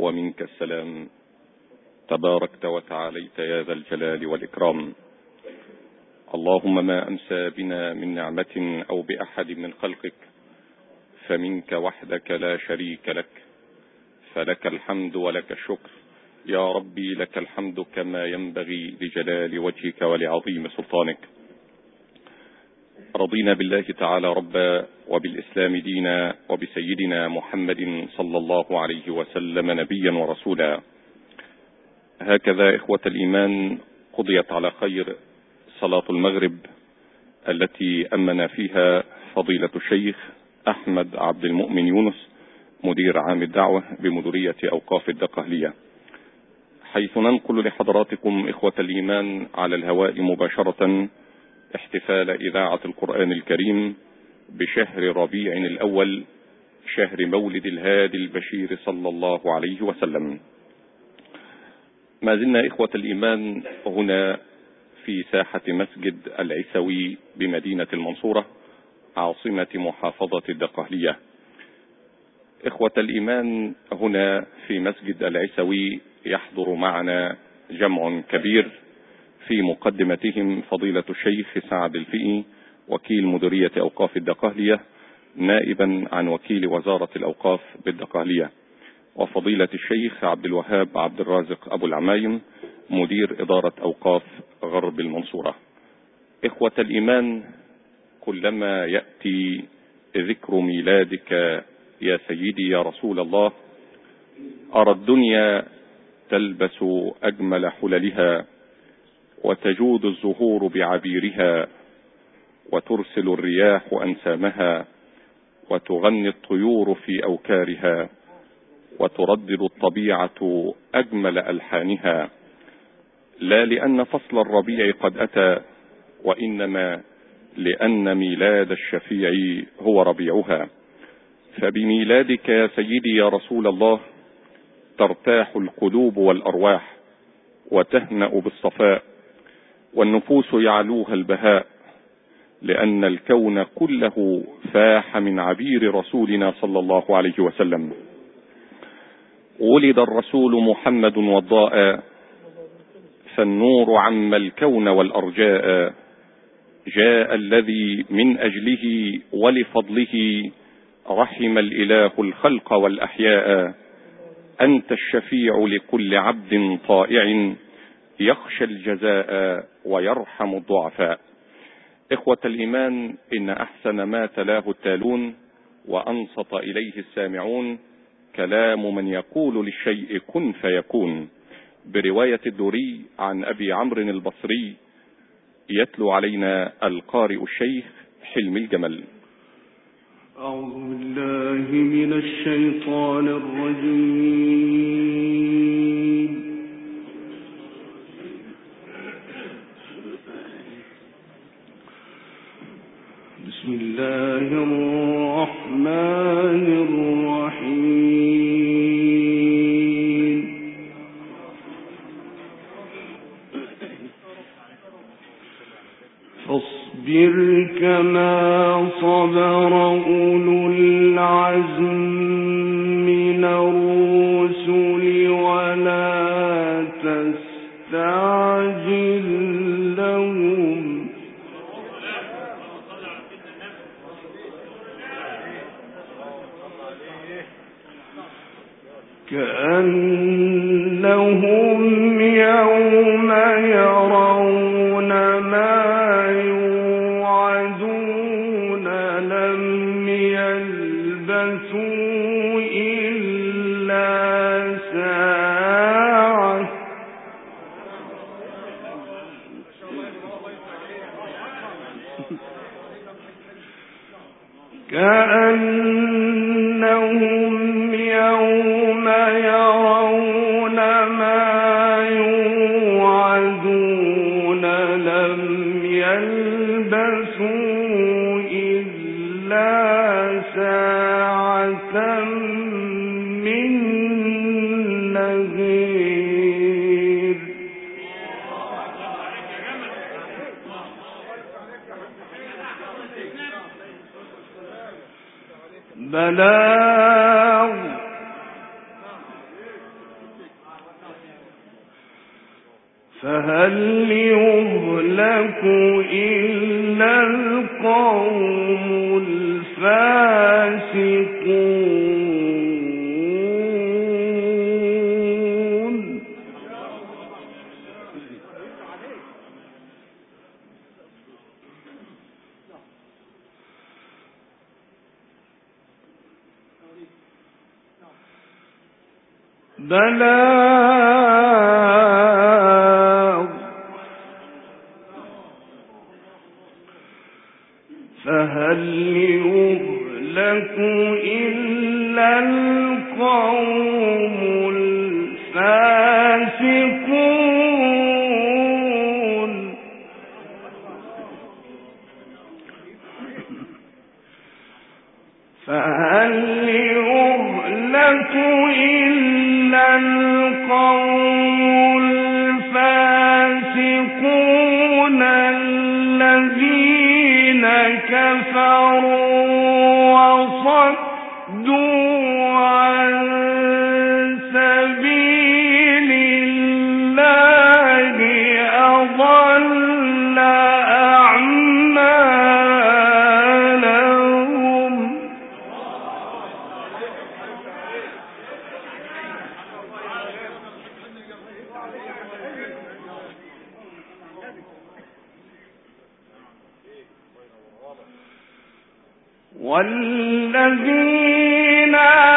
ومنك السلام، تباركت وتعاليت يا ذا الجلال والإكرام. اللهم ما أمسى بنا من نعمة أو بأحد من خلقك فمنك وحدك لا شريك لك، فلك الحمد ولك الشكر يا ربي، لك الحمد كما ينبغي لجلال وجهك ولعظيم سلطانك. رضينا بالله تعالى ربا، وبالإسلام دينا، وبسيدنا محمد صلى الله عليه وسلم نبيا ورسولا. هكذا إخوة الإيمان قضيت على خير صلاة المغرب التي أمنا فيها فضيلة الشيخ أحمد عبد المؤمن يونس مدير عام الدعوة بمديرية أوقاف الدقهلية، حيث ننقل لحضراتكم إخوة الإيمان على الهواء مباشرة احتفال إذاعة القرآن الكريم بشهر ربيع الأول، شهر مولد الهادي البشير صلى الله عليه وسلم. ما زلنا إخوة الإيمان هنا في ساحة مسجد العيسوي بمدينة المنصورة عاصمة محافظة الدقهلية. إخوة الإيمان هنا في مسجد العيسوي يحضر معنا جمع كبير، في مقدمتهم فضيلة الشيخ سعد الفقي وكيل مديرية أوقاف الدقهلية نائبا عن وكيل وزارة الأوقاف بالدقهلية، وفضيلة الشيخ عبد الوهاب عبد الرازق أبو العمايم مدير إدارة أوقاف غرب المنصورة. إخوة الإيمان، كلما يأتي ذكر ميلادك يا سيدي يا رسول الله أرى الدنيا تلبس أجمل حللها، وتجود الزهور بعبيرها، وترسل الرياح أنسامها، وتغني الطيور في أوكارها، وتردد الطبيعة أجمل ألحانها، لا لأن فصل الربيع قد أتى، وإنما لأن ميلاد الشفيع هو ربيعها. فبميلادك يا سيدي يا رسول الله ترتاح القلوب والأرواح، وتهنأ بالصفاء، والنفوس يعلوها البهاء، لأن الكون كله فاح من عبير رسولنا صلى الله عليه وسلم. ولد الرسول محمد وضاء، فالنور عم الكون والأرجاء، جاء الذي من أجله ولفضله رحم الإله الخلق والأحياء. أنت الشفيع لكل عبد طائع، يخشى الجزاء ويرحم الضعفاء. إخوة الإيمان، إن أحسن ما تلاه التالون وأنصت إليه السامعون كلام من يقول للشيء كن فيكون، برواية الدوري عن أبي عمرو البصري، يتلو علينا القارئ الشيخ حلمي الجمل. أعوذ بالله من الشيطان الرجيم. بسم الله الرحمن الرحيم. فاصبر كما صبر أولو العزم من الرسل ولا تستعجل لهم، كأنهم يوم يرون ما يوعدون لم يلبثوا إلا ساعة كأنهم يوم يرون ما يوعدون لم يلبثوا إلا ساعة من نهير بلاغ فهل يهلك إلا القوم الفاسقون. بلاغ. فهل يهلك إلا القوم الفاسقون. فهل يهلك إلا القوم الفاسقون الذين كفروا وصدوا عن سبيل الله أضل أعمالهم. والذين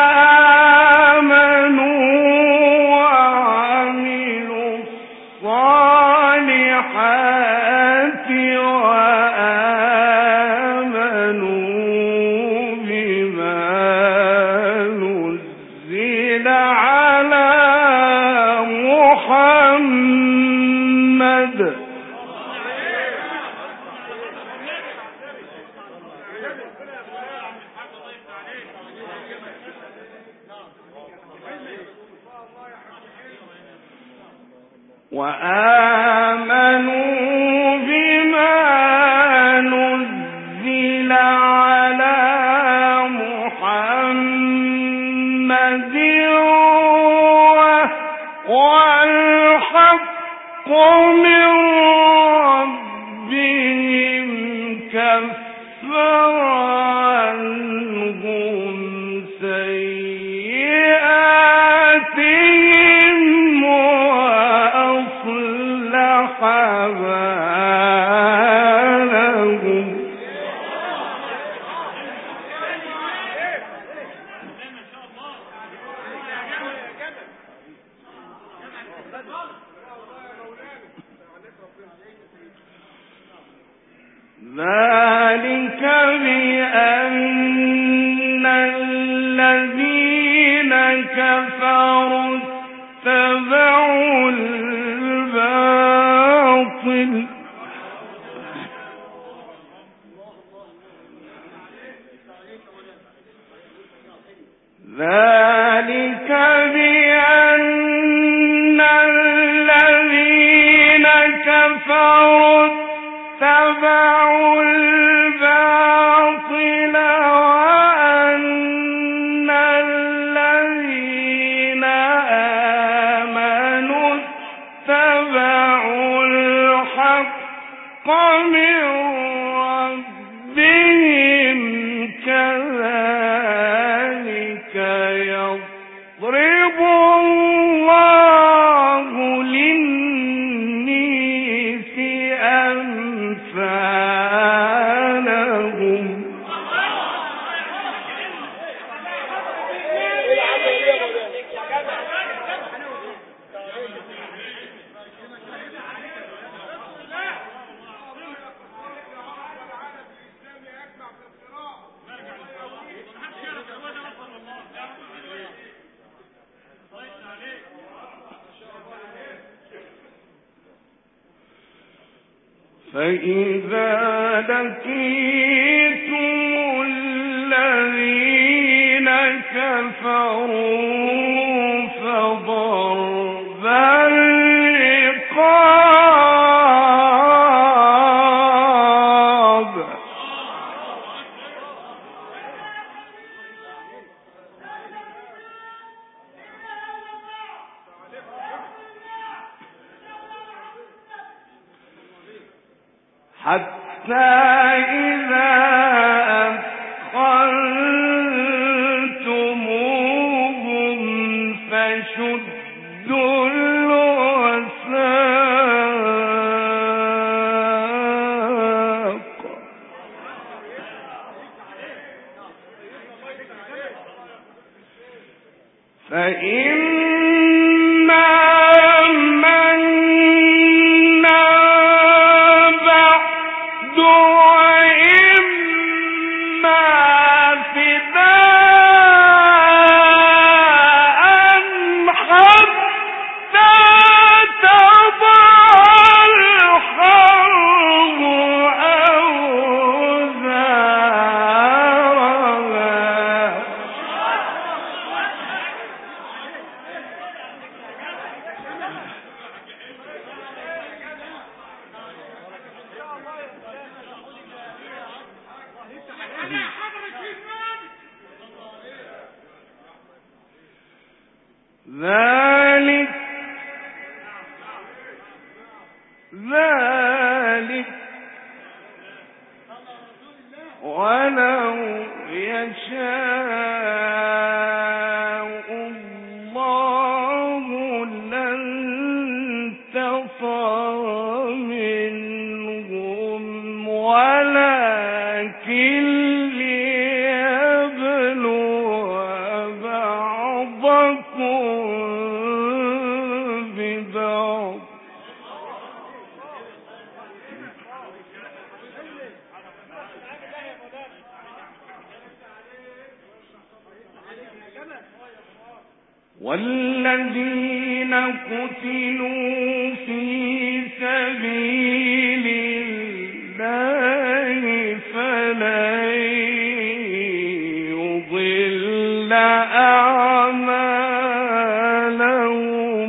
آمنوا وعملوا الصالحات وآمنوا بما نزل على محمد وآمنوا بما نزل على محمد والحق من ربهم كفر عنهم سيئاتهم وأصلح بالهم. ذلك بأن الذين كفروا اتبعوا الباطل ذلك بأن الذين كفروا اتبعوا الباطل وأن الذين آمنوا اتبعوا الحق من ربهم كذلك يضرب الله للناس أمثالهم. فإذا لقيتم الذين كفروا فضرب الرقاب حتى إذا أثقلتموهم فشدوا الوثاق فإما منا بعد وإما فداء حتى تضع الحرب أوزارها ذلك ولو يشاء الله لانتصر منهم ولكن ليبلو بعضكم ببعض والذين قتلوا في سبيل الله فلن يضل أعمالهم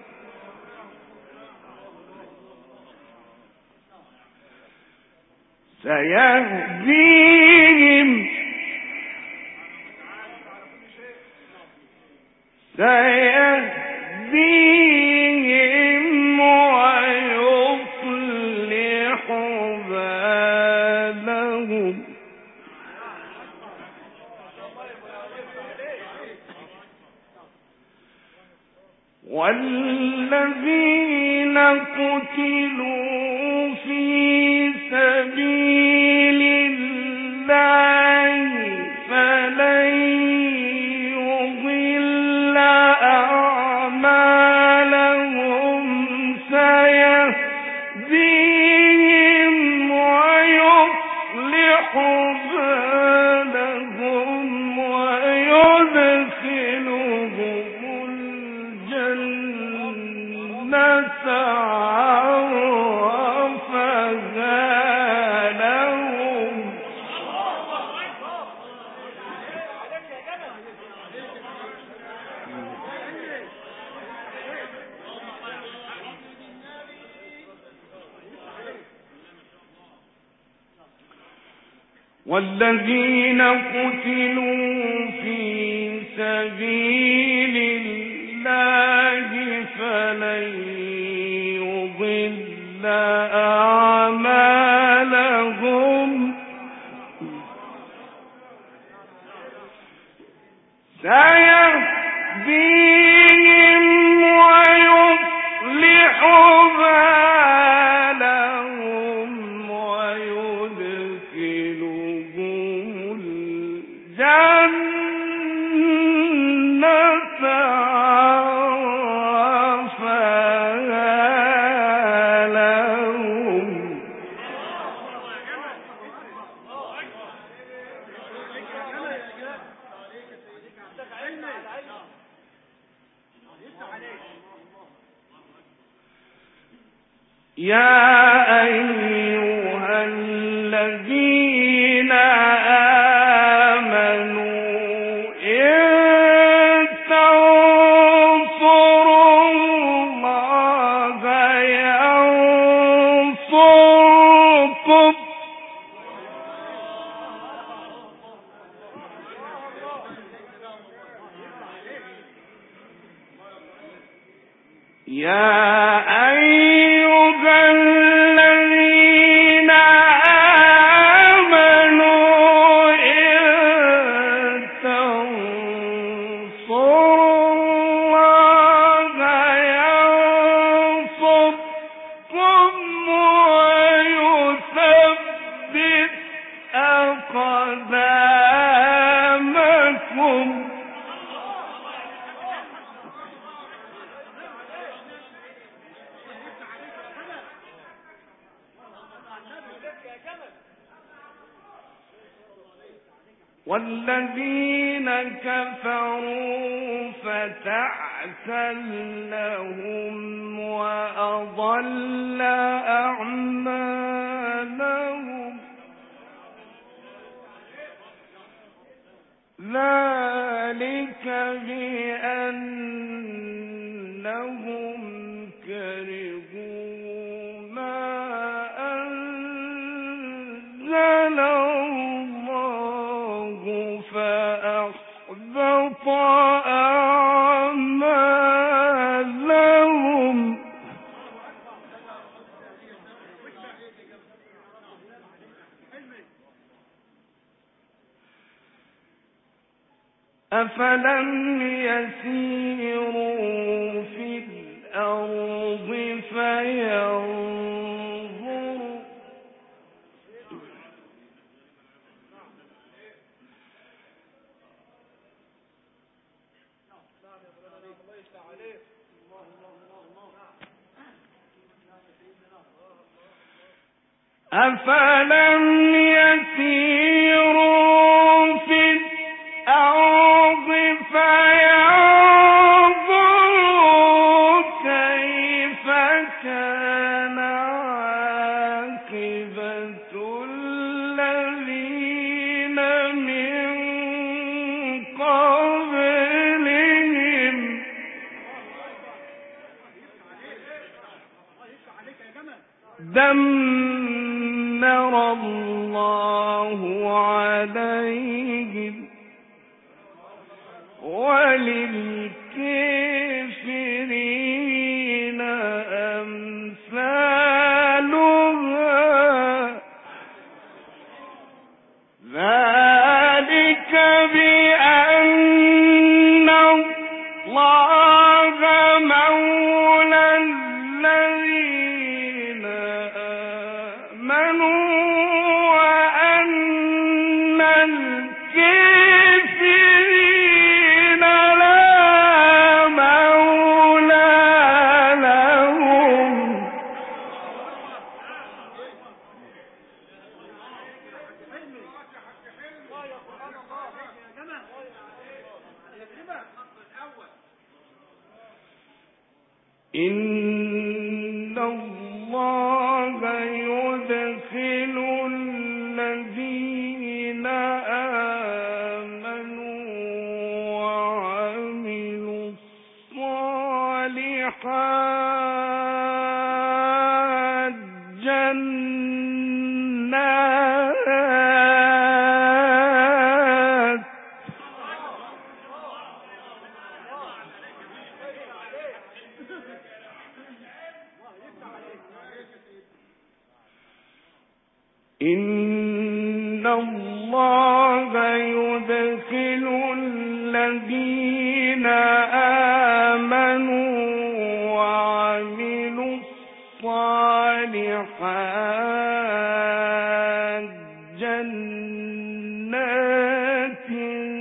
سيهديهم ويصلح بالهم والذين قتلوا في سبيل الله فلن يضل أعمالهم سيهديهم ويصلح بالهم ويدخلهم الجنة عرفها لهم والذين قتلوا في سبيل الله فلن يضل أعمالهم سيهديهم ويصلح بالهم ويدخلهم الجنة عرفها لهم يا أيها الذين آمنوا إن تنصروا الله ينصركم يا أيها الذين والذين كفروا فتعسا لهم وأضل أعمالهم ذلك بأنهم كرهوا ما أنزل الله فأحبط أعمالهم أفلم يسيروا في الأرض فينظروا في الأرض فينظروا كيف كان عاقبة الذين من قبلهم دمر الله عليهم وللكافرين أمثالها ذلك بأن الله مولى الذين آمنوا وأن الكافرين لا مولى لهم إن الله يدخل الذين آمنوا وعملوا الصالحات جنات إن الله يدخل الذين آمنوا وعملوا الصالحات جنات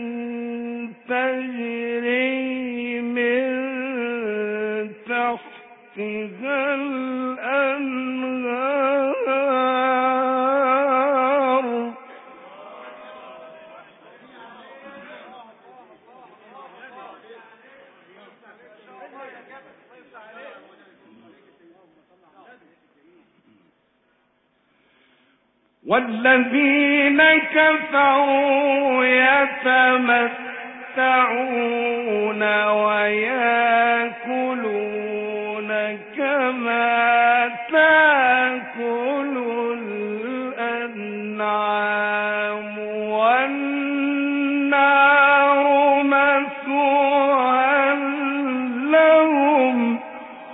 تجري من تحتها الأنهار والذين كفروا يتمتعون ويأكلون كما تأكل الأنعام والنار مثوى لهم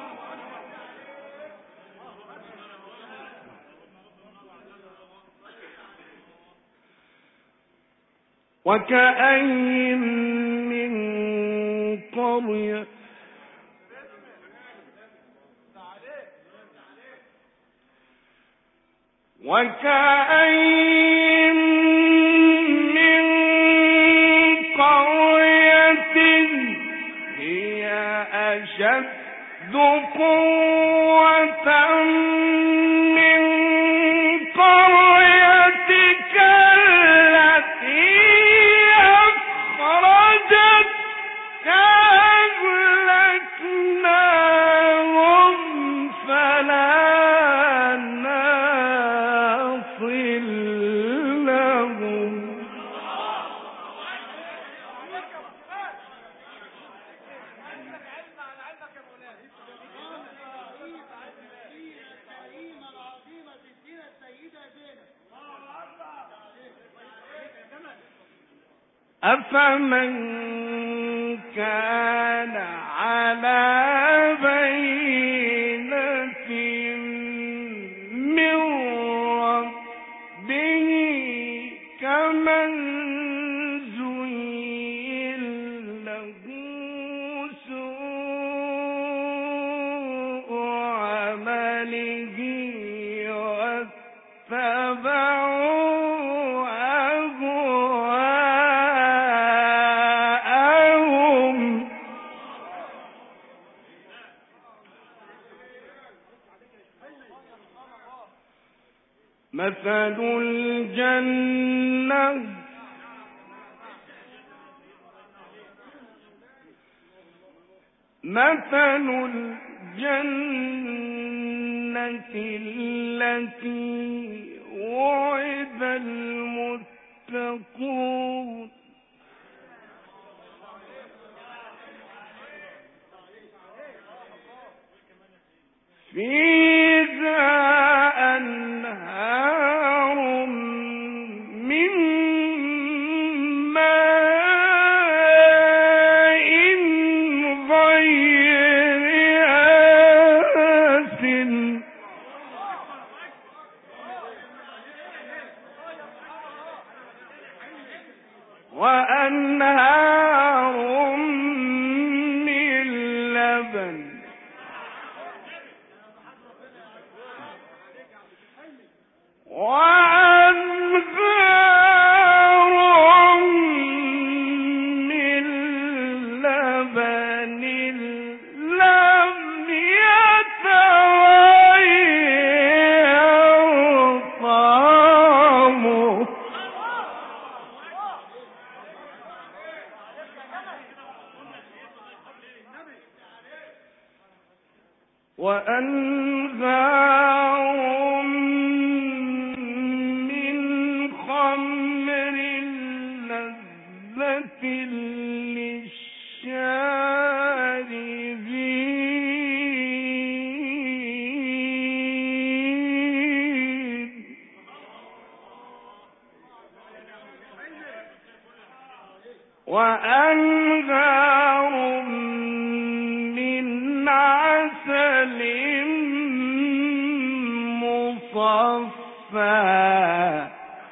وكأين من قرية هي أشد قوة من قريتك التي أفمن كان على بينة من ربه كمن زين له سوء عمله واتبعوا مثل الجنة التي وعد المتقون فيها أنهار من ماء غير آسن وأنهار من لبن وأنهار من لبن لم يتغير طعمه وأنهار من خمر لذة للشاربين وأنهار من عسل مصفى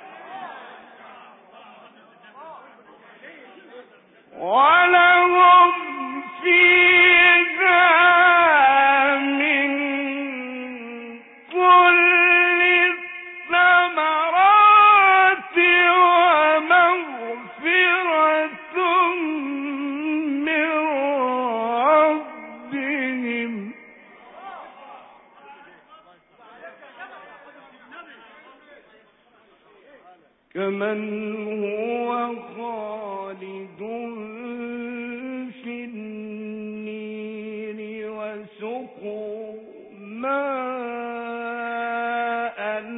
ولهم فيها من كل الثمرات ومغفرة من ربهم كمن هو خالد في النير وسقوا ماء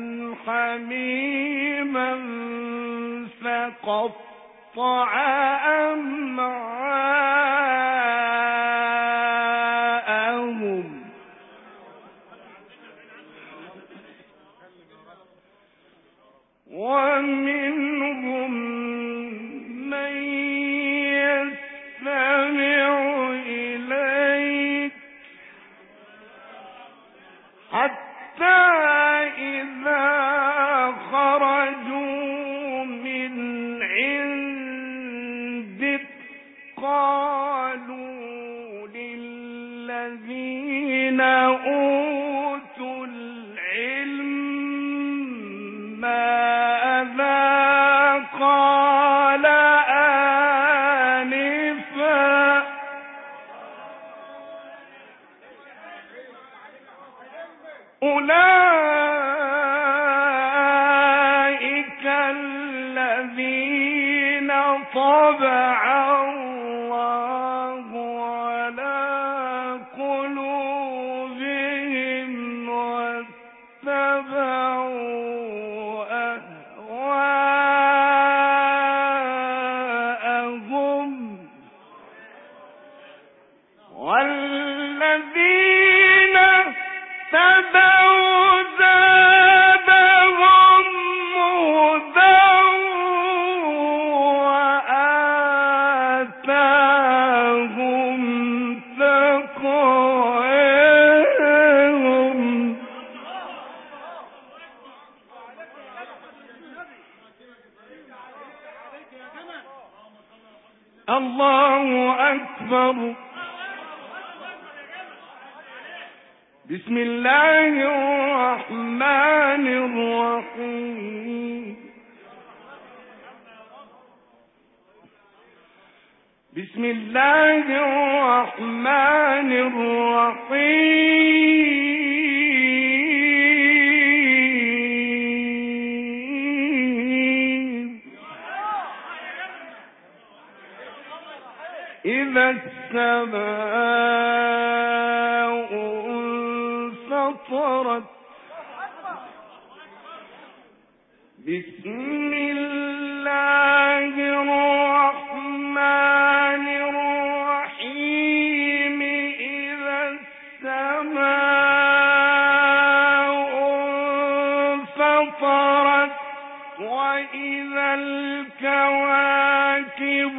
حميما فقطع أمعاءهم ومنهم من يستمع إليك حتى إذا خرجوا من عندك قالوا للذين أوتوا العلم ماذا قال آنفا أولئك الذين طبع الله على قلوبهم واتبعوا أهواءهم والذين تبعوا زادهم هدى وآتاهم بسم الله الرحمن الرحيم. بسم الله الرحمن الرحيم. إذا السماء انفطرت. بسم الله الرحمن الرحيم. إذا السماء انفطرت وإذا الكواكب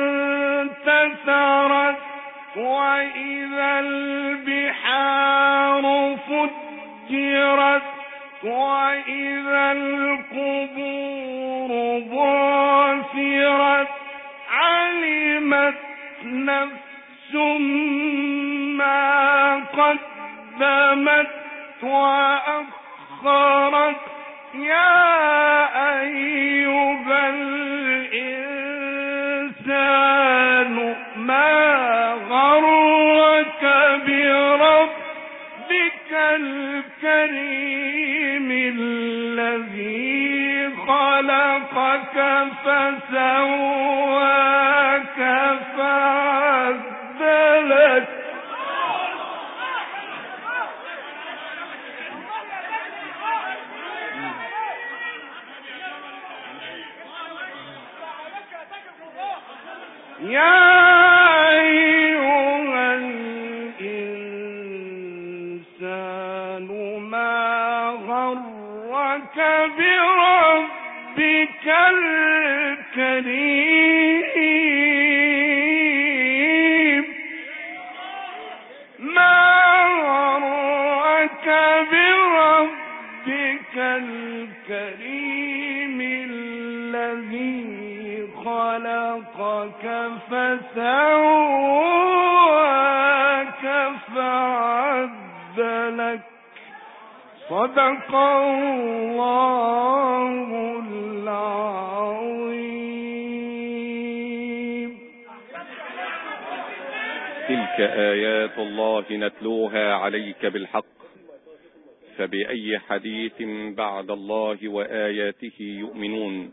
انتثرت وإذا البحار فجرت وإذا القبور بعثرت. علمت نفس ما قدمت وأخرت. يا أيها الإنسان ما غرك بربك الكريم الذي خلقك فسواك فعدلك. يا أيها الإنسان ما غرك بربك الكريم. ما غرك بربك الكريم الذي خلقك فسواك فعدلك. صدق الله العظيم. تلك آيات الله نتلوها عليك بالحق، فبأي حديث بعد الله وآياته يؤمنون.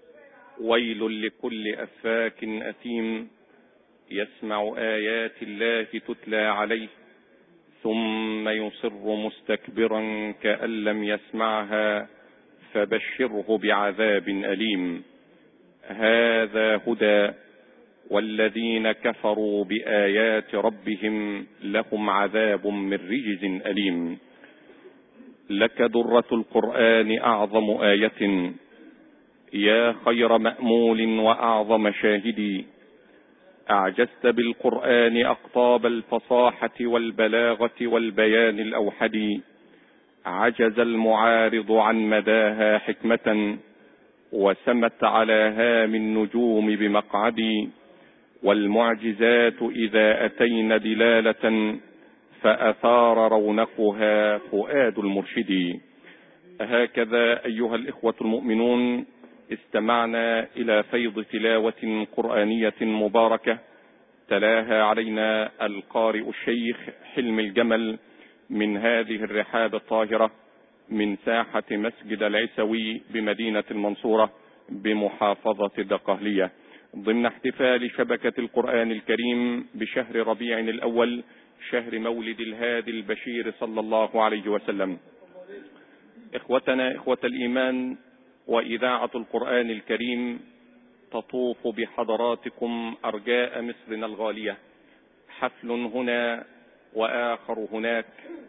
ويل لكل أفاك أثيم يسمع آيات الله تتلى عليه ثم يصر مستكبرا كأن لم يسمعها فبشره بعذاب أليم. هذا هدى، والذين كفروا بآيات ربهم لهم عذاب من رجز أليم. لك درة القرآن أعظم آية، يا خير مأمول وأعظم شاهدي. أعجزت بالقرآن أقطاب الفصاحة والبلاغة والبيان الأوحد. عجز المعارض عن مداها حكمة، وسمت على هام النجوم بمقعدي. والمعجزات إذا أتين دلالة فأثار رونقها فؤاد المرشد. هكذا أيها الإخوة المؤمنون استمعنا إلى فيض تلاوة قرآنية مباركة تلاها علينا القارئ الشيخ حلم الجمل من هذه الرحاب الطاهرة من ساحة مسجد العسوي بمدينة المنصورة بمحافظة الدقهلية، ضمن احتفال شبكة القرآن الكريم بشهر ربيع الأول، شهر مولد الهادي البشير صلى الله عليه وسلم. إخوتنا إخوة الإيمان، وإذاعة القرآن الكريم تطوف بحضراتكم أرجاء مصرنا الغالية، حفل هنا وآخر هناك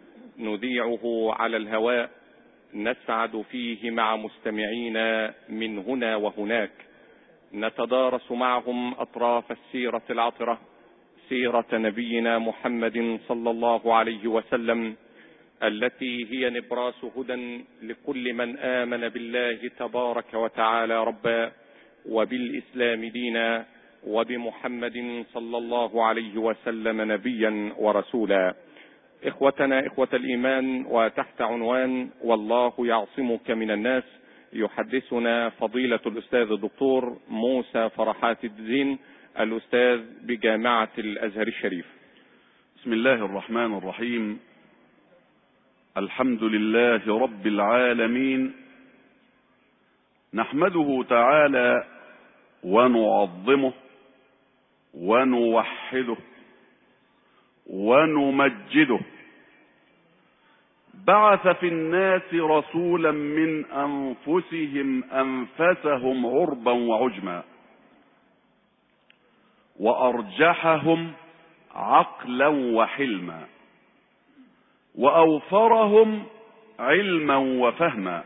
نذيعه على الهواء، نسعد فيه مع مستمعينا من هنا وهناك، نتدارس معهم أطراف السيرة العطرة، سيرة نبينا محمد صلى الله عليه وسلم، التي هي نبراس هدى لكل من آمن بالله تبارك وتعالى ربا، وبالإسلام دينا، وبمحمد صلى الله عليه وسلم نبيا ورسولا. إخوتنا إخوة الإيمان، وتحت عنوان والله يعصمك من الناس، يحدثنا فضيلة الأستاذ الدكتور موسى فرحات الدين، الأستاذ بجامعة الأزهر الشريف. بسم الله الرحمن الرحيم. الحمد لله رب العالمين، نحمده تعالى ونعظمه ونوحده ونمجده. بعث في الناس رسولا من أنفسهم أنفسهم عربا وعجما، وأرجحهم عقلا وحلما، وأوفرهم علما وفهما،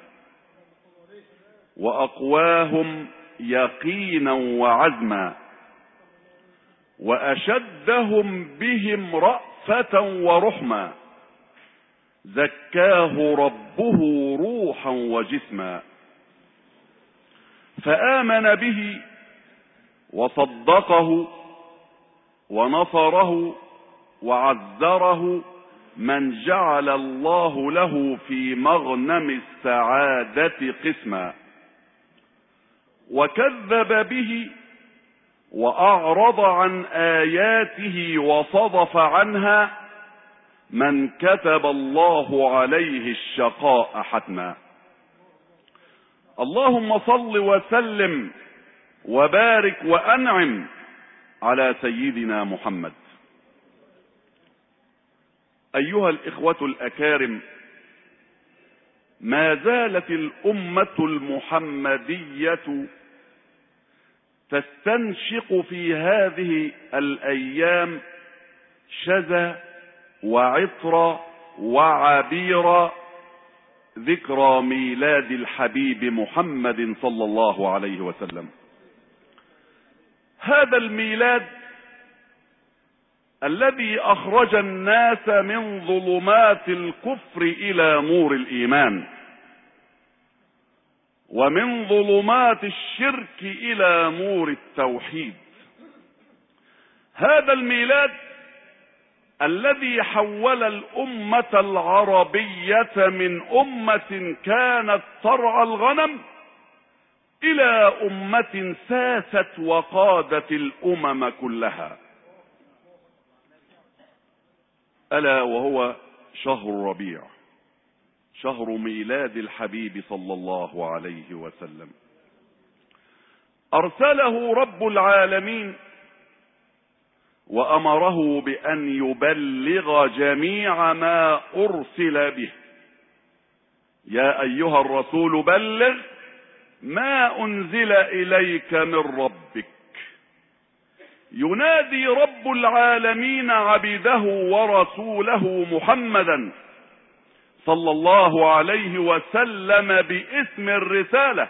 وأقواهم يقينا وعزما، وأشدهم بهم رأفة ورحما، زكاه ربه روحا وجسما. فآمن به وصدقه ونصره وعزره من جعل الله له في مغنم السعادة قسما، وكذب به وأعرض عن آياته وصدف عنها من كتب الله عليه الشقاء حتما. اللهم صل وسلم وبارك وأنعم على سيدنا محمد. أيها الإخوة الأكارم، ما زالت الأمة المحمدية تستنشق في هذه الأيام شذا وعطر وعبير ذكرى ميلاد الحبيب محمد صلى الله عليه وسلم. هذا الميلاد الذي أخرج الناس من ظلمات الكفر إلى نور الإيمان، ومن ظلمات الشرك إلى نور التوحيد. هذا الميلاد الذي حول الأمة العربية من أمة كانت ترعى الغنم إلى أمة ساست وقادت الأمم كلها، ألا وهو شهر الربيع، شهر ميلاد الحبيب صلى الله عليه وسلم. أرسله رب العالمين وأمره بأن يبلغ جميع ما أرسل به. يا أيها الرسول بلغ ما أنزل إليك من ربك. ينادي رب العالمين عبده ورسوله محمدا صلى الله عليه وسلم باسم الرسالة،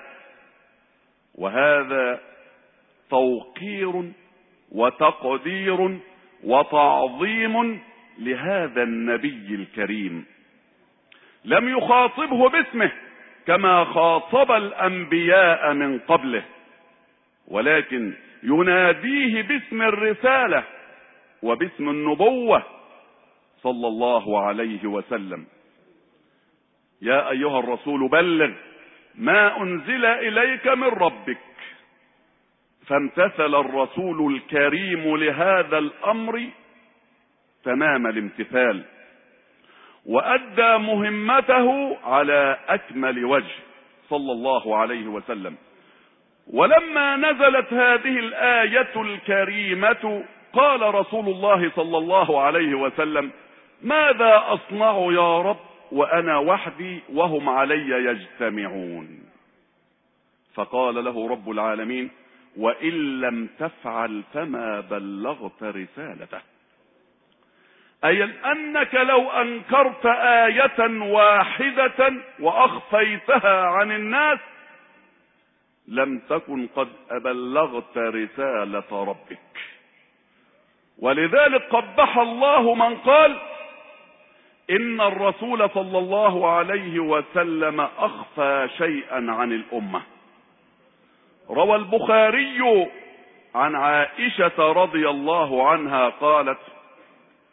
وهذا توقير وتقدير وتعظيم لهذا النبي الكريم. لم يخاطبه باسمه كما خاطب الأنبياء من قبله، ولكن يناديه باسم الرسالة وباسم النبوة صلى الله عليه وسلم. يا أيها الرسول بلغ ما أنزل إليك من ربك. فامتثل الرسول الكريم لهذا الأمر تمام الامتثال، وأدى مهمته على أكمل وجه صلى الله عليه وسلم. ولما نزلت هذه الآية الكريمة قال رسول الله صلى الله عليه وسلم: ماذا أصنع يا رب وأنا وحدي وهم علي يجتمعون؟ فقال له رب العالمين: وإن لم تفعل فما بلغت رسالته. أي أنك لو أنكرت آية واحدة وأخفيتها عن الناس لم تكن قد أبلغت رسالة ربك. ولذلك قبح الله من قال إن الرسول صلى الله عليه وسلم أخفى شيئا عن الأمة. روى البخاري عن عائشة رضي الله عنها قالت: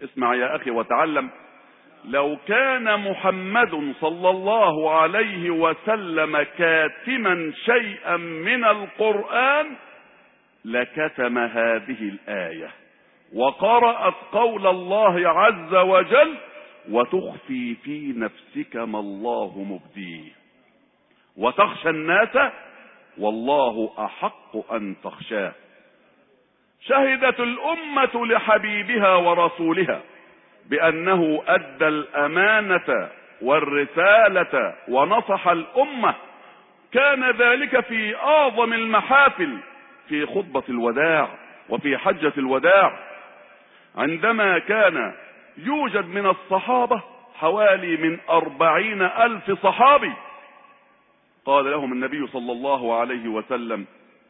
اسمع يا أخي وتعلم. لو كان محمد صلى الله عليه وسلم كاتما شيئا من القرآن لكتم هذه الآية وقرأت قول الله عز وجل: وتخفي في نفسك ما الله مبديه وتخشى الناس والله أحق أن تخشاه. شهدت الأمة لحبيبها ورسولها بأنه أدى الأمانة والرسالة ونصح الأمة. كان ذلك في أعظم المحافل، في خطبة الوداع وفي حجة الوداع، عندما كان يوجد من الصحابة حوالي من 40,000 صحابي. قال لهم النبي صلى الله عليه وسلم: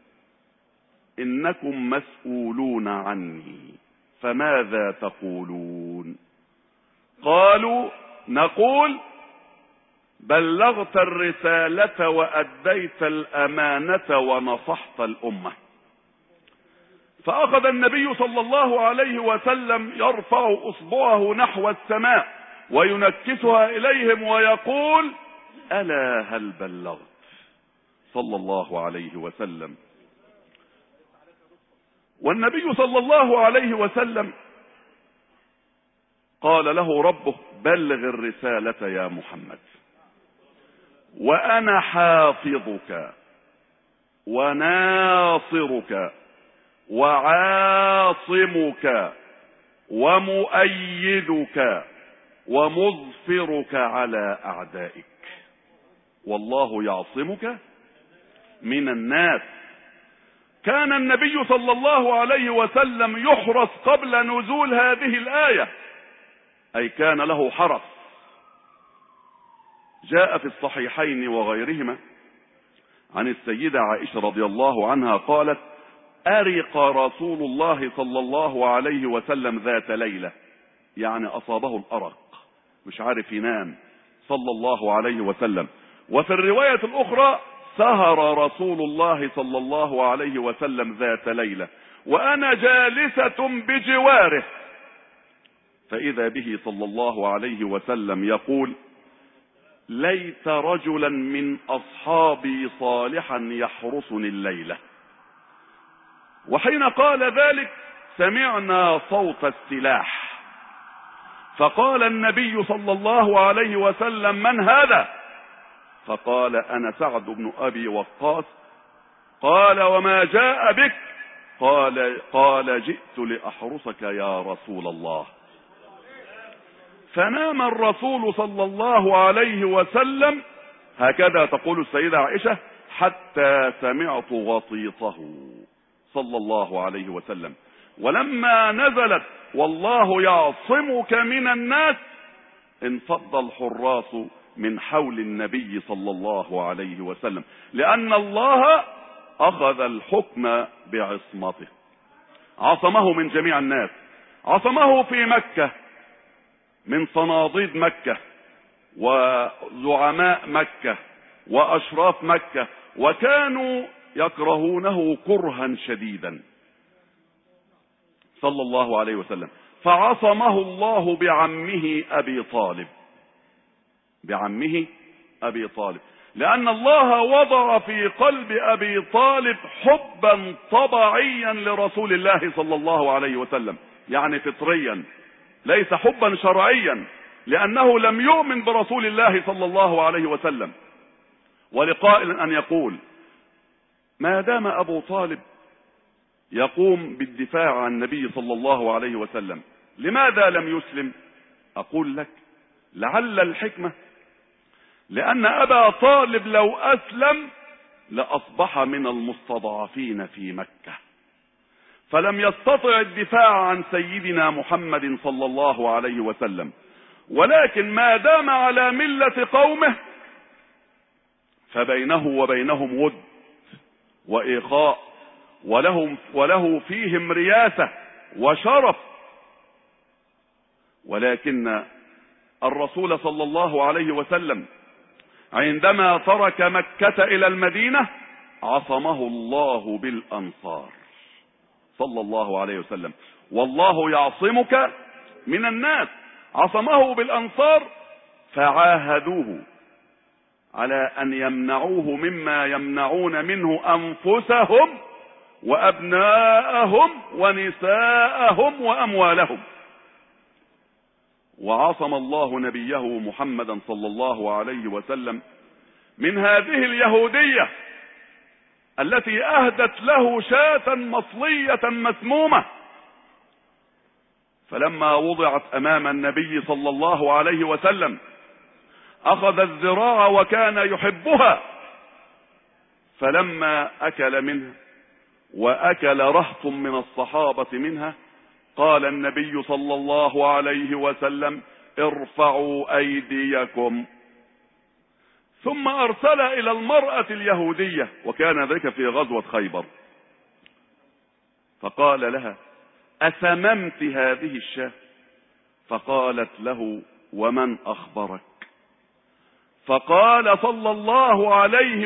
إنكم مسؤولون عني فماذا تقولون؟ قالوا: نقول بلغت الرسالة وأديت الأمانة ونصحت الأمة. فأخذ النبي صلى الله عليه وسلم يرفع أصبعه نحو السماء وينكسها إليهم ويقول: ألا هل بلغت؟ صلى الله عليه وسلم. والنبي صلى الله عليه وسلم قال له ربه: بلغ الرسالة يا محمد، وأنا حافظك وناصرك وعاصمك ومؤيدك ومظفرك على أعدائك، والله يعصمك من الناس. كان النبي صلى الله عليه وسلم يحرس قبل نزول هذه الآية، أي كان له حرس. جاء في الصحيحين وغيرهما عن السيدة عائشة رضي الله عنها قالت: أرق رسول الله صلى الله عليه وسلم ذات ليلة، يعني أصابه الأرق مش عارف ينام صلى الله عليه وسلم. وفي الرواية الأخرى: سهر رسول الله صلى الله عليه وسلم ذات ليلة وأنا جالسة بجواره، فإذا به صلى الله عليه وسلم يقول: ليت رجلا من أصحابي صالحا يحرسني الليلة. وحين قال ذلك سمعنا صوت السلاح، فقال النبي صلى الله عليه وسلم: من هذا؟ فقال: أنا سعد بن أبي وقاص. قال: وما جاء بك؟ قال: جئت لأحرسك يا رسول الله. فنام الرسول صلى الله عليه وسلم، هكذا تقول السيدة عائشة، حتى سمعت غطيطه صلى الله عليه وسلم. ولما نزلت: والله يعصمك من الناس، انفض الحراس من حول النبي صلى الله عليه وسلم، لأن الله أخذ الحكم بعصمته، عصمه من جميع الناس. عصمه في مكة من صناديد مكة وزعماء مكة وأشراف مكة، وكانوا يكرهونه كرها شديدا صلى الله عليه وسلم. فعصمه الله بعمه أبي طالب، بعمه أبي طالب، لأن الله وضع في قلب أبي طالب حبا طبيعيا لرسول الله صلى الله عليه وسلم، يعني فطريا، ليس حبا شرعيا، لأنه لم يؤمن برسول الله صلى الله عليه وسلم. ولقائل أن يقول: ما دام أبو طالب يقوم بالدفاع عن النبي صلى الله عليه وسلم لماذا لم يسلم؟ أقول لك: لعل الحكمة لأن أبا طالب لو أسلم لأصبح من المستضعفين في مكة، فلم يستطع الدفاع عن سيدنا محمد صلى الله عليه وسلم. ولكن ما دام على ملة قومه فبينه وبينهم ود وإخاء، وله فيهم رياسة وشرف. ولكن الرسول صلى الله عليه وسلم عندما ترك مكة إلى المدينة عصمه الله بالأنصار صلى الله عليه وسلم. والله يعصمك من الناس، عصمه بالأنصار، فعاهدوه على أن يمنعوه مما يمنعون منه أنفسهم وأبناءهم ونساءهم وأموالهم. وعصم الله نبيه محمدا صلى الله عليه وسلم من هذه اليهودية التي أهدت له شاة مصلية مسمومة، فلما وضعت أمام النبي صلى الله عليه وسلم أخذ الذراع وكان يحبها، فلما أكل منها وأكل رهط من الصحابة منها قال النبي صلى الله عليه وسلم: ارفعوا أيديكم. ثم أرسل إلى المرأة اليهودية، وكان ذلك في غزوة خيبر، فقال لها: أسممت هذه الشاة؟ فقالت له: ومن أخبرك؟ فقال صلى الله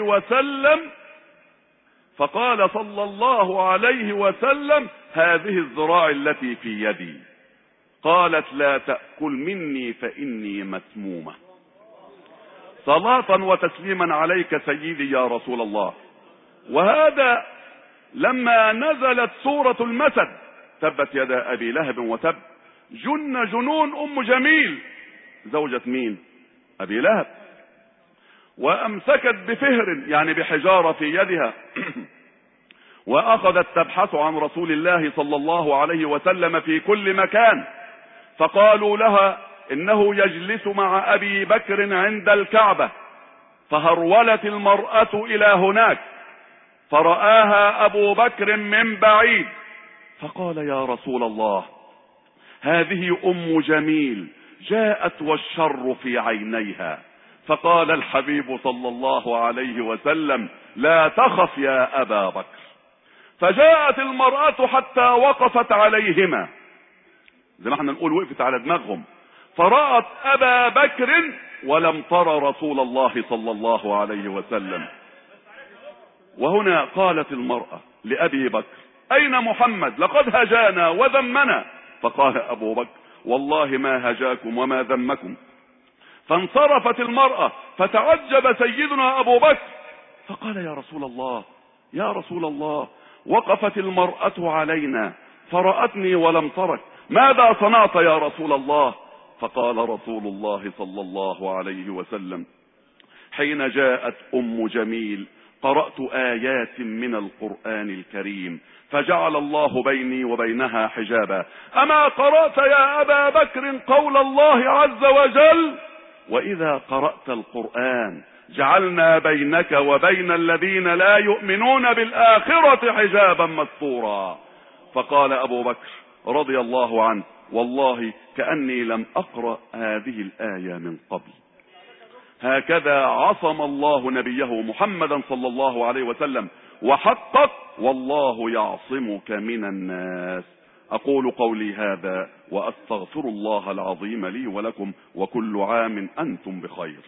عليه وسلم: هذه الذراع التي في يدي. قالت: لا تأكل مني فإني مسمومة. صلاة وتسليما عليك سيدي يا رسول الله. وهذا لما نزلت سورة المسد: تبت يدا أبي لهب وتب، جن جنون أم جميل، زوجة مين؟ أبي لهب، وأمسكت بفهر يعني بحجارة في يدها وأخذت تبحث عن رسول الله صلى الله عليه وسلم في كل مكان، فقالوا لها إنه يجلس مع أبي بكر عند الكعبة، فهرولت المرأة إلى هناك فرآها أبو بكر من بعيد، فقال: يا رسول الله، هذه أم جميل جاءت والشر في عينيها. فقال الحبيب صلى الله عليه وسلم: لا تخف يا أبا بكر. فجاءت المرأة حتى وقفت عليهما، زي ما احنا نقول وقفت على دماغهم، فرأت أبا بكر ولم ترى رسول الله صلى الله عليه وسلم. وهنا قالت المرأة لأبي بكر: أين محمد؟ لقد هجانا وذمنا. فقال أبو بكر: والله ما هجاكم وما ذمكم. فانصرفت المرأة، فتعجب سيدنا أبو بكر، فقال: يا رسول الله، وقفت المرأة علينا فرأتني ولم ترك، ماذا صنعت يا رسول الله؟ فقال رسول الله صلى الله عليه وسلم: حين جاءت أم جميل قرأت آيات من القرآن الكريم فجعل الله بيني وبينها حجابا. أما قرأت يا أبا بكر قول الله عز وجل: وإذا قرأت القرآن جعلنا بينك وبين الذين لا يؤمنون بالآخرة حجابا مستورا. فقال أبو بكر رضي الله عنه: والله كأني لم أقرأ هذه الآية من قبل. هكذا عصم الله نبيه محمدا صلى الله عليه وسلم وحقق: والله يعصمك من الناس. أقول قولي هذا وأستغفر الله العظيم لي ولكم، وكل عام أنتم بخير.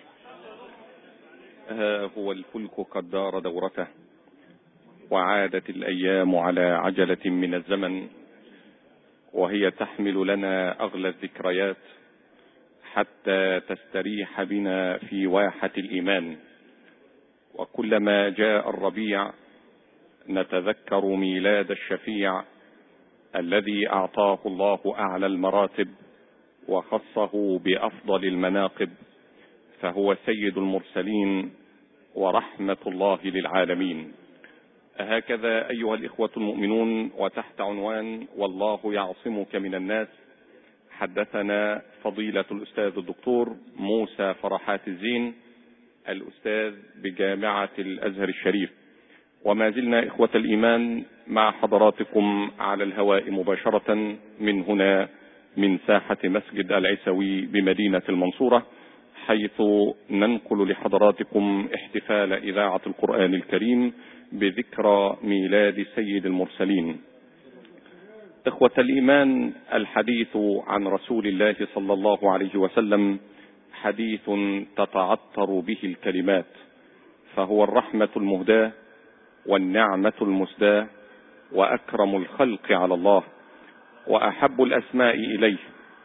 ها هو الفلك قد دار دورته، وعادت الأيام على عجلة من الزمن، وهي تحمل لنا أغلى الذكريات حتى تستريح بنا في واحة الإيمان. وكلما جاء الربيع نتذكر ميلاد الشفيع الذي أعطاه الله أعلى المراتب وخصه بأفضل المناقب، فهو سيد المرسلين ورحمة الله للعالمين. هكذا أيها الإخوة المؤمنون، وتحت عنوان والله يعصمك من الناس، حدثنا فضيلة الأستاذ الدكتور موسى فرحات الزين، الأستاذ بجامعة الأزهر الشريف. وما زلنا إخوة الإيمان مع حضراتكم على الهواء مباشرة من هنا من ساحة مسجد العيسوي بمدينة المنصورة، حيث ننقل لحضراتكم احتفال إذاعة القرآن الكريم بذكرى ميلاد سيد المرسلين. إخوة الإيمان، الحديث عن رسول الله صلى الله عليه وسلم حديث تتعطر به الكلمات، فهو الرحمة المهداة والنعمة المسداة وأكرم الخلق على الله وأحب الأسماء إليه،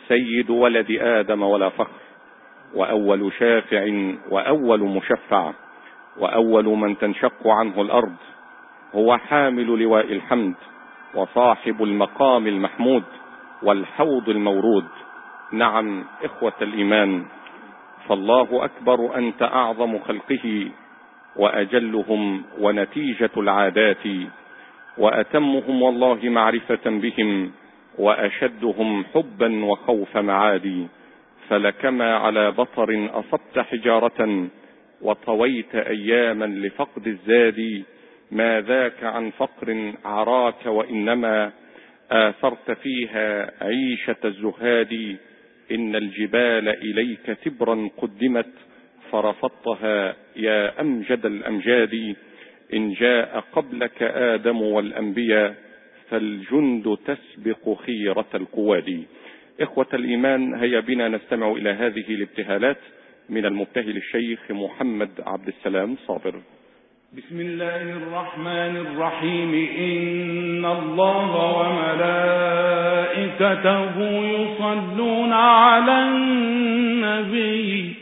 سيد ولد آدم ولا فخر، وأول شافع وأول مشفع، وأول من تنشق عنه الأرض، هو حامل لواء الحمد وصاحب المقام المحمود والحوض المورود. نعم إخوة الإيمان، فالله أكبر، أنت أعظم خلقه وأجلهم ونتيجة العادات، وأتمهم والله معرفة بهم وأشدهم حبا وخوف معادي. فلكما على بطر أصبت حجارة وطويت أياما لفقد الزاد، ما ذاك عن فقر عراك وإنما آثرت فيها عيشة الزهاد. إن الجبال إليك تبرا قدمت فرفضتها يا أمجد الأمجاد. إن جاء قبلك آدم والأنبياء فالجند تسبق خيرة القواد. إخوة الإيمان، هيا بنا نستمع إلى هذه الابتهالات من المبتهل الشيخ محمد عبد السلام صابر. بسم الله الرحمن الرحيم. إن الله وملائكته يصلون على النبي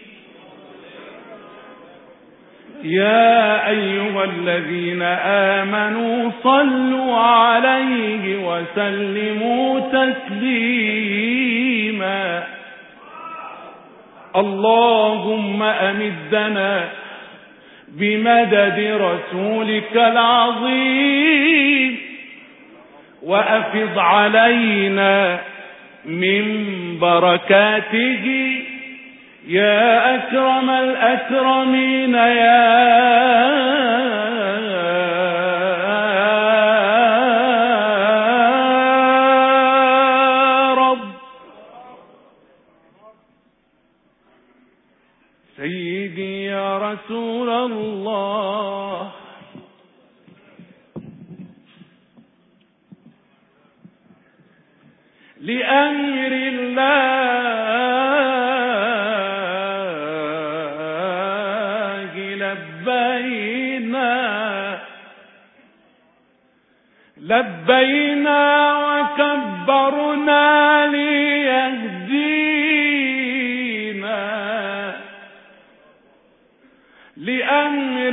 يا أيها الذين آمنوا صلوا عليه وسلموا تسليما. اللهم أمدنا بمدد رسولك العظيم، وأفض علينا من بركاته يا أكرم الأكرمين يا رب. سيدي يا رسول الله، لأمر الله لبينا وكبرنا ليهدينا. لأمر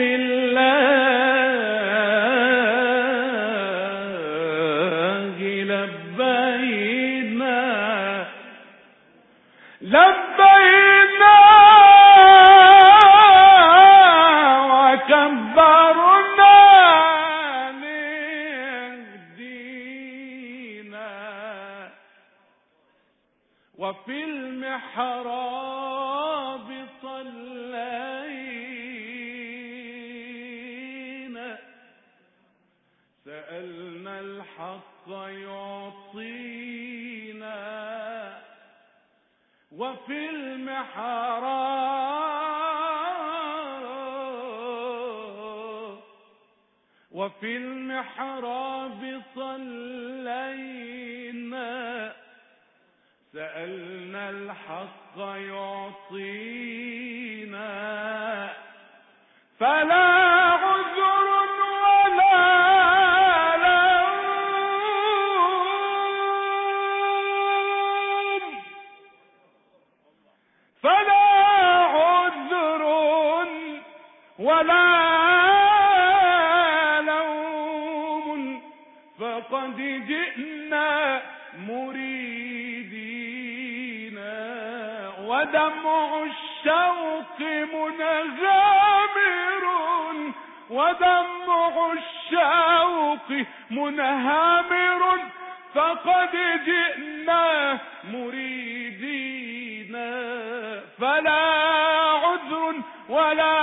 الله لبينا وكبرنا ليهدينا. وفي المحراب صلينا، سألنا الحق يعطينا. وفي المحراب صلينا، سألنا الحق يعطينا. فلا عذر ولا لوم، فلا عذر ولا لوم، فقد جئنا مريدين. ودمع الشوق منهمر، ودمع الشوق منهمر، فقد جئنا مريدين. فلا عذر ولا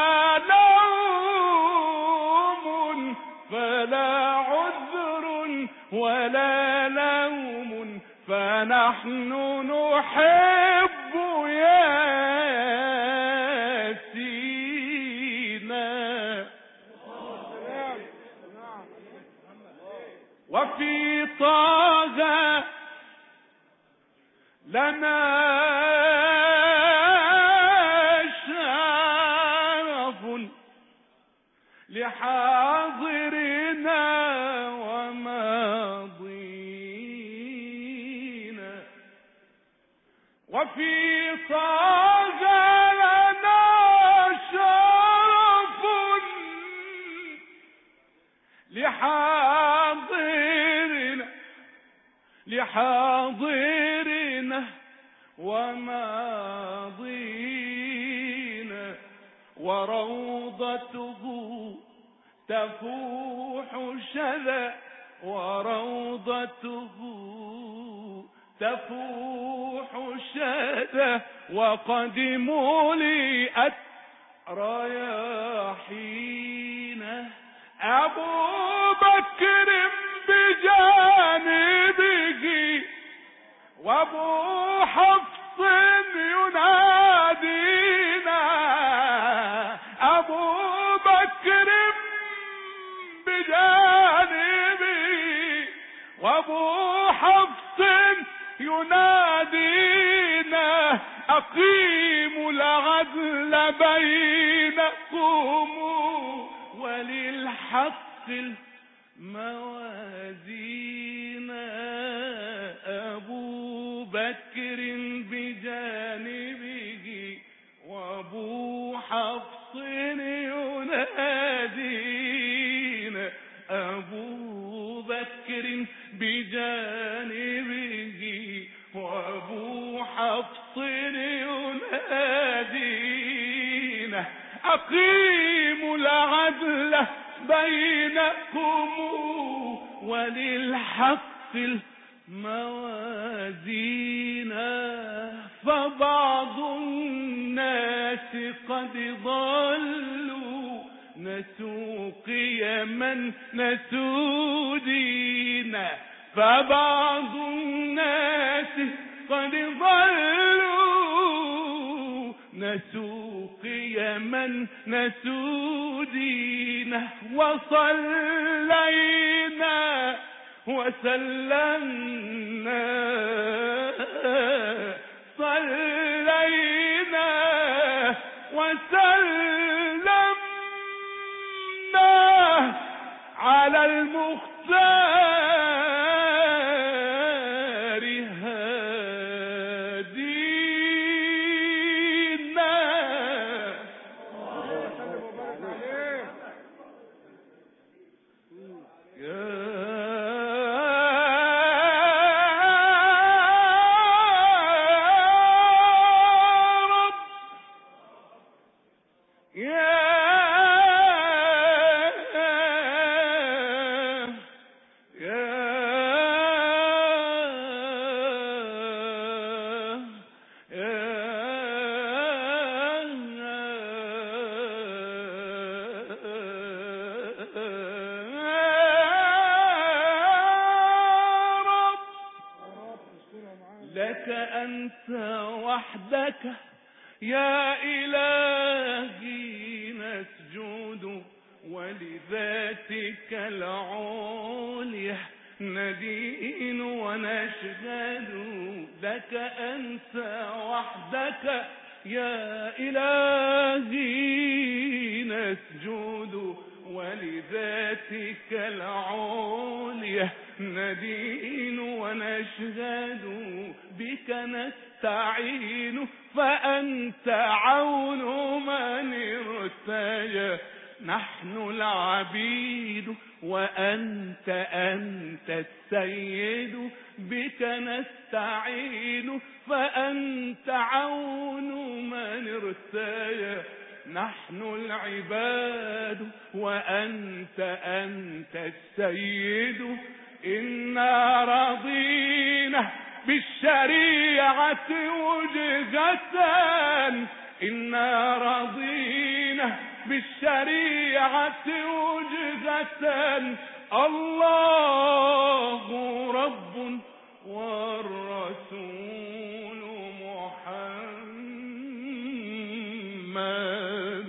لوم، فلا عذر ولا لوم، فنحن نحب ياسينا. وفي طه لنا شرف لحاضرنا وماضينا. وفي طه لنا شرف لحاضرنا وماضينا، وروضته تفوح شذا، وروضته تفوح شذا، وقد ملئت رياحينا. أبو بكر بجانبه وابو حفص ينادينا، أبو بكر بجانبه وابو حفص ينادينا، أقيموا العدل بينكم وللحق الموازين. أبو بكر بجانبه وابو حفص ينادينا، أبو بكر بجانبه وابو حفص ينادينا، أقيموا العدل بينكم وللحق الموازين. فبعض الناس قد ضلوا نسوا قيما نسوا دينا، فبعض الناس قد ضلوا نسوا قيما نسوا دينا، وصلينا وسلمنا صلينا وسلمنا على المختار هادينا. لك أنت وحدك يا إلهي نسجد، ولذاتك العليا ندين ونشهد. لك أنت وحدك يا إلهي نسجد، ولذاتك العليا ندين ونشهد. بك نستعين فأنت عون من ارتجى، نحن العبيد وأنت السيد. بك نستعين فأنت عون من ارتجى، نحن العباد وأنت السيد. إنا رضينا بالشريعة وجهة، إنا رضينا بالشريعة وجهة. الله رب والرسول محمد.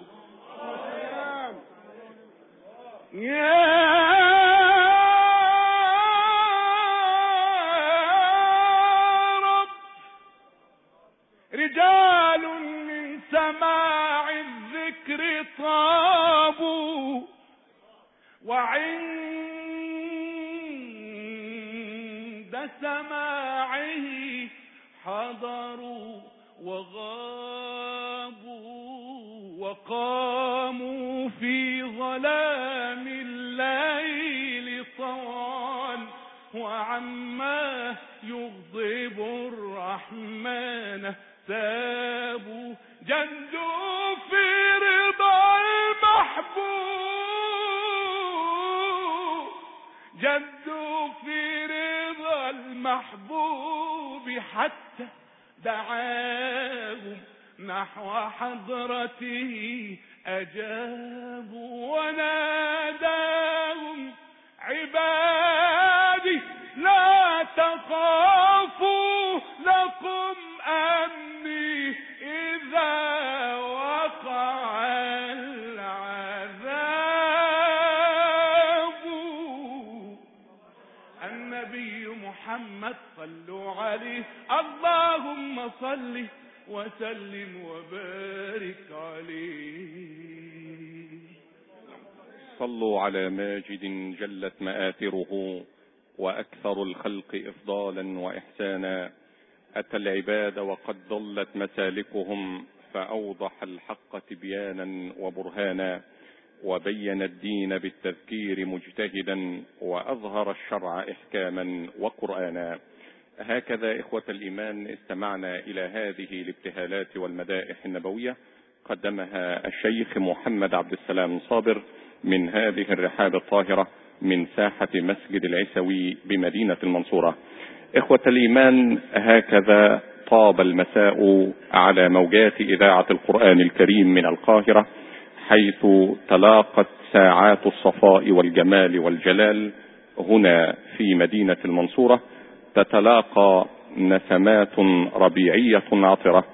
يا رب رجال من سماع الذكر طابوا، وعند سماعه حضروا وغابوا وقاموا في ظلام الليل طوال وعما يغضب الرحمن تابوا جدوا في رضا المحبوب جدوا في رضا المحبوب حتى دعاهم نحو حضرته أجابوا وناداهم عبادي لا تخافوا لكم أمني إذا وقع العذاب. النبي محمد صلوا عليه اللهم صل وسلم وبارك عليه. صلوا على ماجد جلت مآثره وأكثر الخلق إفضالا وإحسانا، أتى العباد وقد ضلت مسالكهم فأوضح الحق تبيانا وبرهانا، وبين الدين بالتذكير مجتهدا وأظهر الشرع إحكاما وقرآنا. هكذا إخوة الإيمان استمعنا إلى هذه الابتهالات والمدائح النبوية قدمها الشيخ محمد عبد السلام صابر من هذه الرحاب الطاهرة من ساحة مسجد العيسوي بمدينة المنصورة. إخوة الإيمان، هكذا طاب المساء على موجات إذاعة القرآن الكريم من القاهرة، حيث تلاقت ساعات الصفاء والجمال والجلال هنا في مدينة المنصورة، تتلاقى نسمات ربيعية عطرة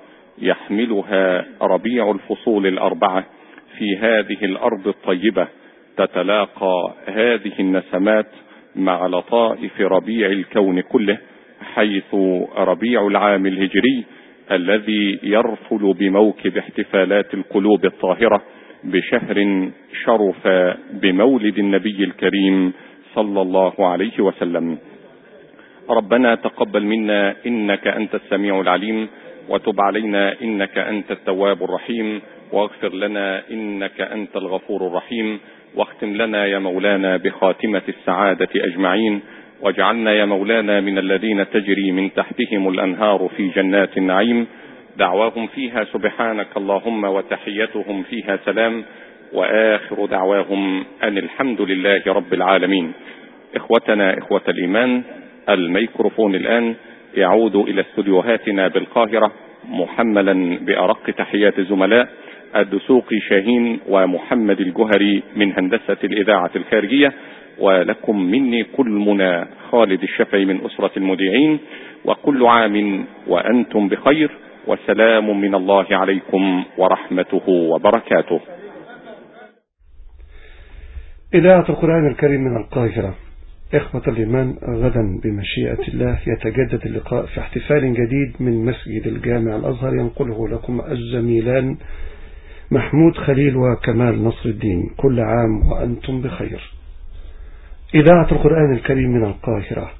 يحملها ربيع الفصول الأربعة في هذه الأرض الطيبة. تتلاقى هذه النسمات مع لطائف ربيع الكون كله، حيث ربيع العام الهجري الذي يرفل بموكب احتفالات القلوب الطاهرة بشهر شرف بمولد النبي الكريم صلى الله عليه وسلم. ربنا تقبل منا إنك أنت السميع العليم، وتب علينا إنك أنت التواب الرحيم، واغفر لنا إنك أنت الغفور الرحيم، واختم لنا يا مولانا بخاتمة السعادة أجمعين، واجعلنا يا مولانا من الذين تجري من تحتهم الأنهار في جنات النعيم، دعواهم فيها سبحانك اللهم وتحيتهم فيها سلام، وآخر دعواهم أن الحمد لله رب العالمين. إخوتنا إخوة الإيمان، الميكروفون الآن يعود إلى استوديوهاتنا بالقاهرة محملا بأرق تحيات الزملاء الدسوقي شاهين ومحمد الجهري من هندسة الإذاعة الخارجية، ولكم مني كل منى خالد الشفعي من أسرة المذيعين، وكل عام وأنتم بخير، وسلام من الله عليكم ورحمته وبركاته. إذاعة القرآن الكريم من القاهرة. إخوة الإيمان، غدا بمشيئة الله يتجدد اللقاء في احتفال جديد من مسجد الجامع الأزهر، ينقله لكم الزميلان محمود خليل وكمال نصر الدين. كل عام وأنتم بخير. إذاعة القرآن الكريم من القاهرة.